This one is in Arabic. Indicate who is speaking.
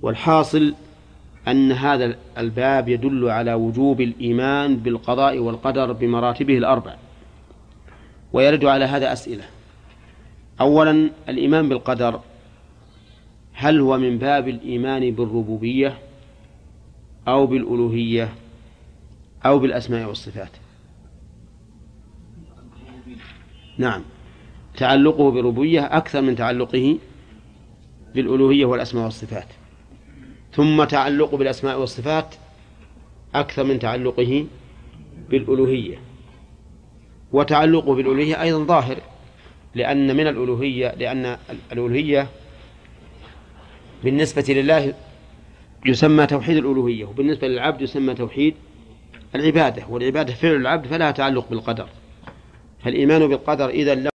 Speaker 1: والحاصل أن هذا الباب يدل على وجوب الإيمان بالقضاء والقدر بمراتبه الأربع. ويرد على هذا أسئلة. أولا، الإيمان بالقدر هل هو من باب الإيمان بالربوبية أو بالألوهية أو بالأسماء والصفات؟ نعم، تعلقه بالربوبية أكثر من تعلقه بالألوهية والأسماء والصفات، ثم تعلقه بالأسماء والصفات أكثر من تعلقه بالألوهية، وتعلقه بالألوهية أيضا ظاهر، لأن الألوهية بالنسبة لله يسمى توحيد الألوهية، وبالنسبة للعبد يسمى توحيد العبادة، والعبادة فعل العبد فلها تعلق بالقدر. فالإيمان بالقدر إذن